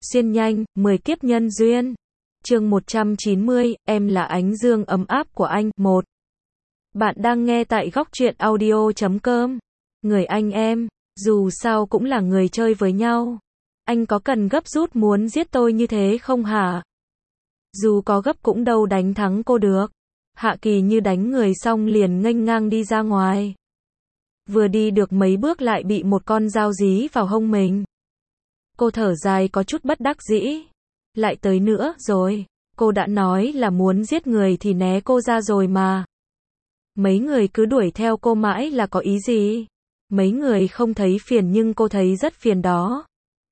Xuyên nhanh, 10 kiếp nhân duyên. Chương 190, em là ánh dương ấm áp của anh. 1. Bạn đang nghe tại góc truyện audio.com. Người anh em, dù sao cũng là người chơi với nhau. Anh có cần gấp rút muốn giết tôi như thế không hả? Dù có gấp cũng đâu đánh thắng cô được. Hạ Kỳ Như đánh người xong liền nghênh ngang đi ra ngoài. Vừa đi được mấy bước lại bị một con dao dí vào hông mình. Cô thở dài có chút bất đắc dĩ. Lại tới nữa rồi. Cô đã nói là muốn giết người thì né cô ra rồi mà. Mấy người cứ đuổi theo cô mãi là có ý gì? Mấy người không thấy phiền nhưng cô thấy rất phiền đó.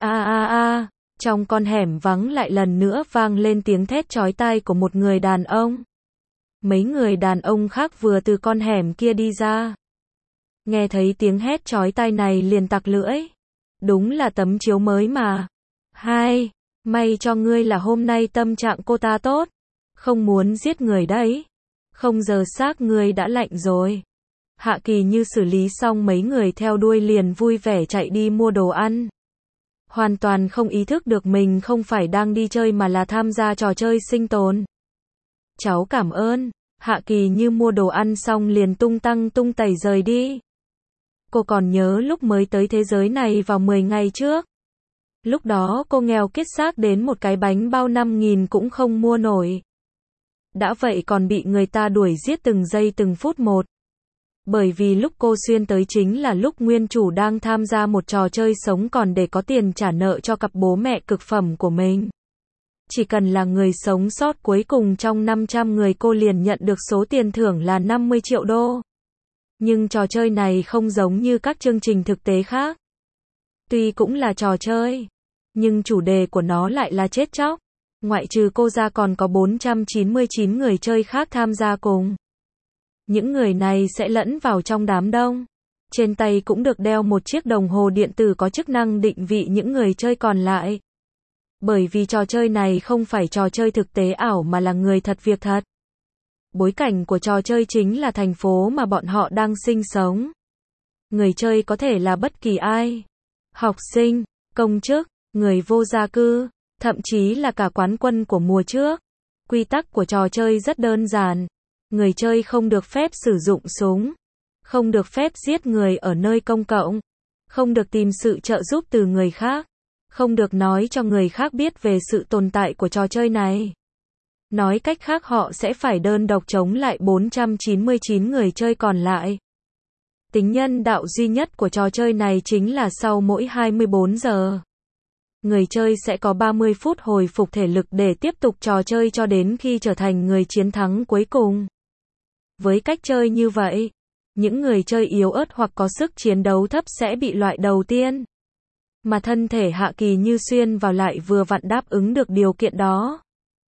Trong con hẻm vắng lại lần nữa vang lên tiếng thét chói tai của một người đàn ông. Mấy người đàn ông khác vừa từ con hẻm kia đi ra. Nghe thấy tiếng hét chói tai này liền tặc lưỡi. Đúng là tấm chiếu mới mà. Hai, may cho ngươi là hôm nay tâm trạng cô ta tốt. Không muốn giết người đấy. Không giờ xác ngươi đã lạnh rồi. Hạ Kỳ Như xử lý xong mấy người theo đuôi liền vui vẻ chạy đi mua đồ ăn. Hoàn toàn không ý thức được mình không phải đang đi chơi mà là tham gia trò chơi sinh tồn. Cháu cảm ơn. Hạ Kỳ Như mua đồ ăn xong liền tung tăng tung tẩy rời đi. Cô còn nhớ lúc mới tới thế giới này vào 10 ngày trước. Lúc đó cô nghèo kiết xác đến một cái bánh bao 5.000 cũng không mua nổi. Đã vậy còn bị người ta đuổi giết từng giây từng phút một. Bởi vì lúc cô xuyên tới chính là lúc nguyên chủ đang tham gia một trò chơi sống còn để có tiền trả nợ cho cặp bố mẹ cực phẩm của mình. Chỉ cần là người sống sót cuối cùng trong 500 người cô liền nhận được số tiền thưởng là 50 triệu đô. Nhưng trò chơi này không giống như các chương trình thực tế khác. Tuy cũng là trò chơi, nhưng chủ đề của nó lại là chết chóc. Ngoại trừ cô ra còn có 499 người chơi khác tham gia cùng. Những người này sẽ lẫn vào trong đám đông. Trên tay cũng được đeo một chiếc đồng hồ điện tử có chức năng định vị những người chơi còn lại. Bởi vì trò chơi này không phải trò chơi thực tế ảo mà là người thật việc thật. Bối cảnh của trò chơi chính là thành phố mà bọn họ đang sinh sống. Người chơi có thể là bất kỳ ai. Học sinh, công chức, người vô gia cư, thậm chí là cả quán quân của mùa trước. Quy tắc của trò chơi rất đơn giản. Người chơi không được phép sử dụng súng. Không được phép giết người ở nơi công cộng. Không được tìm sự trợ giúp từ người khác. Không được nói cho người khác biết về sự tồn tại của trò chơi này. Nói cách khác họ sẽ phải đơn độc chống lại 499 người chơi còn lại. Tính nhân đạo duy nhất của trò chơi này chính là sau mỗi 24 giờ. Người chơi sẽ có 30 phút hồi phục thể lực để tiếp tục trò chơi cho đến khi trở thành người chiến thắng cuối cùng. Với cách chơi như vậy, những người chơi yếu ớt hoặc có sức chiến đấu thấp sẽ bị loại đầu tiên. Mà thân thể Hạ Kỳ Như xuyên vào lại vừa vặn đáp ứng được điều kiện đó.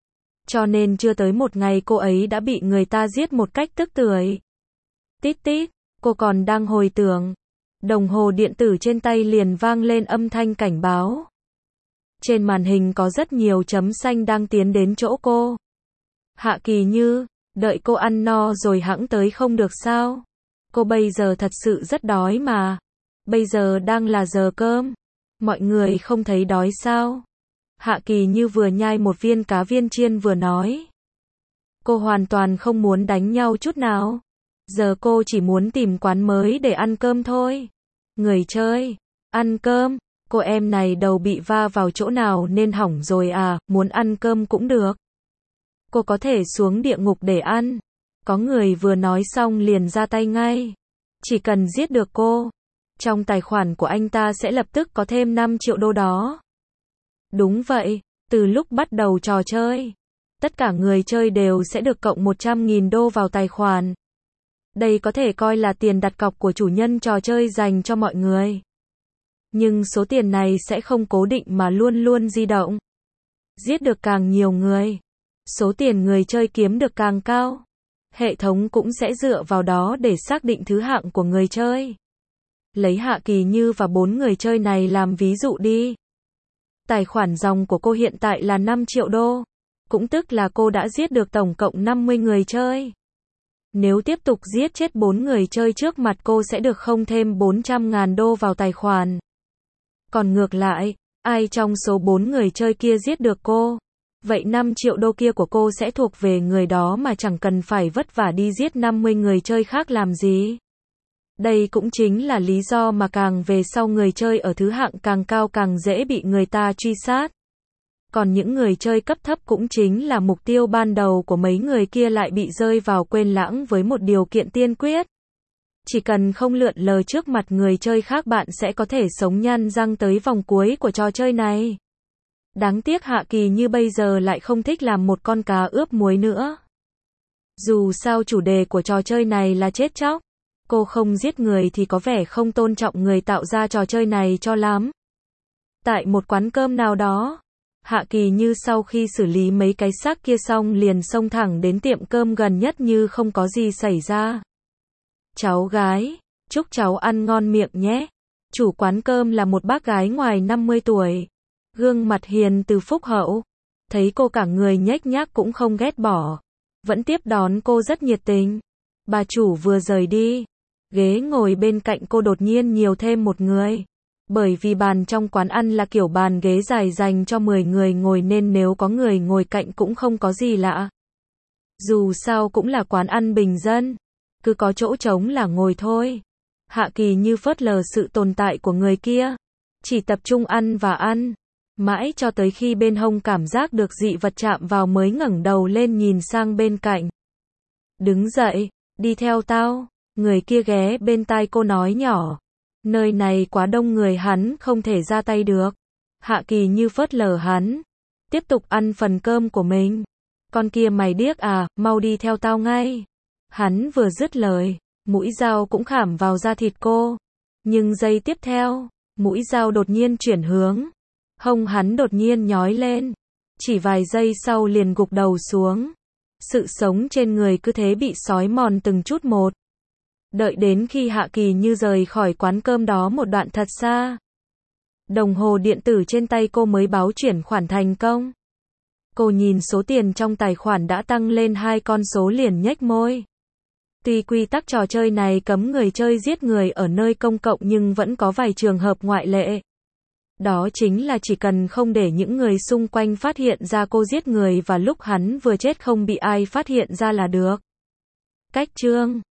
Cho nên chưa tới một ngày cô ấy đã bị người ta giết một cách tức tưởi. Tít tít, cô còn đang hồi tưởng. Đồng hồ điện tử trên tay liền vang lên âm thanh cảnh báo. Trên màn hình có rất nhiều chấm xanh đang tiến đến chỗ cô. Hạ Kỳ Như, đợi cô ăn no rồi hẵng tới không được sao? Cô bây giờ thật sự rất đói mà. Bây giờ đang là giờ cơm. Mọi người không thấy đói sao? Hạ Kỳ Như vừa nhai một viên cá viên chiên vừa nói. Cô hoàn toàn không muốn đánh nhau chút nào. Giờ cô chỉ muốn tìm quán mới để ăn cơm thôi. Người chơi, ăn cơm. Cô em này đầu bị va vào chỗ nào nên hỏng rồi à, muốn ăn cơm cũng được. Cô có thể xuống địa ngục để ăn. Có người vừa nói xong liền ra tay ngay. Chỉ cần giết được cô, trong tài khoản của anh ta sẽ lập tức có thêm 5 triệu đô đó. Đúng vậy, từ lúc bắt đầu trò chơi, tất cả người chơi đều sẽ được cộng 100.000 đô vào tài khoản. Đây có thể coi là tiền đặt cọc của chủ nhân trò chơi dành cho mọi người. Nhưng số tiền này sẽ không cố định mà luôn luôn di động. Giết được càng nhiều người, số tiền người chơi kiếm được càng cao. Hệ thống cũng sẽ dựa vào đó để xác định thứ hạng của người chơi. Lấy Hạ Kỳ Như và 4 người chơi này làm ví dụ đi. Tài khoản ròng của cô hiện tại là 5 triệu đô. Cũng tức là cô đã giết được tổng cộng 50 người chơi. Nếu tiếp tục giết chết 4 người chơi trước mặt cô sẽ được không thêm 400.000 đô vào tài khoản. Còn ngược lại, Ai trong số 4 người chơi kia giết được cô? Vậy 5 triệu đô kia của cô sẽ thuộc về người đó mà chẳng cần phải vất vả đi giết 50 người chơi khác làm gì. Đây cũng chính là lý do mà càng về sau người chơi ở thứ hạng càng cao càng dễ bị người ta truy sát. Còn những người chơi cấp thấp cũng chính là mục tiêu ban đầu của mấy người kia lại bị rơi vào quên lãng với một điều kiện tiên quyết. Chỉ cần không lượn lờ trước mặt người chơi khác bạn sẽ có thể sống nhăn răng tới vòng cuối của trò chơi này. Đáng tiếc Hạ Kỳ Như bây giờ lại không thích làm một con cá ướp muối nữa. Dù sao chủ đề của trò chơi này là chết chóc. Cô không giết người thì có vẻ không tôn trọng người tạo ra trò chơi này cho lắm. Tại một quán cơm nào đó, Hạ Kỳ Như sau khi xử lý mấy cái xác kia xong liền xông thẳng đến tiệm cơm gần nhất như không có gì xảy ra. Cháu gái, chúc cháu ăn ngon miệng nhé. Chủ quán cơm là một bác gái ngoài 50 tuổi. Gương mặt hiền từ phúc hậu. Thấy cô cả người nhếch nhác cũng không ghét bỏ. Vẫn tiếp đón cô rất nhiệt tình. Bà chủ vừa rời đi. Ghế ngồi bên cạnh cô đột nhiên nhiều thêm một người. Bởi vì bàn trong quán ăn là kiểu bàn ghế dài dành cho 10 người ngồi nên nếu có người ngồi cạnh cũng không có gì lạ. Dù sao cũng là quán ăn bình dân. Cứ có chỗ trống là ngồi thôi. Hạ Kỳ Như phớt lờ sự tồn tại của người kia. Chỉ tập trung ăn và ăn. Mãi cho tới khi bên hông cảm giác được dị vật chạm vào mới ngẩng đầu lên nhìn sang bên cạnh. Đứng dậy, đi theo tao. Người kia ghé bên tai cô nói nhỏ. Nơi này quá đông người hắn không thể ra tay được. Hạ Kỳ Như phớt lờ hắn. Tiếp tục ăn phần cơm của mình. Con kia mày điếc à, mau đi theo tao ngay. Hắn vừa dứt lời, mũi dao cũng khảm vào da thịt cô. Nhưng giây tiếp theo, mũi dao đột nhiên chuyển hướng. Hông hắn đột nhiên nhói lên. Chỉ vài giây sau liền gục đầu xuống. Sự sống trên người cứ thế bị xói mòn từng chút một. Đợi đến khi Hạ Kỳ Như rời khỏi quán cơm đó một đoạn thật xa. Đồng hồ điện tử trên tay cô mới báo chuyển khoản thành công. Cô nhìn số tiền trong tài khoản đã tăng lên 2 con số liền nhếch môi. Tuy quy tắc trò chơi này cấm người chơi giết người ở nơi công cộng nhưng vẫn có vài trường hợp ngoại lệ. Đó chính là chỉ cần không để những người xung quanh phát hiện ra cô giết người và lúc hắn vừa chết không bị ai phát hiện ra là được. Cách chương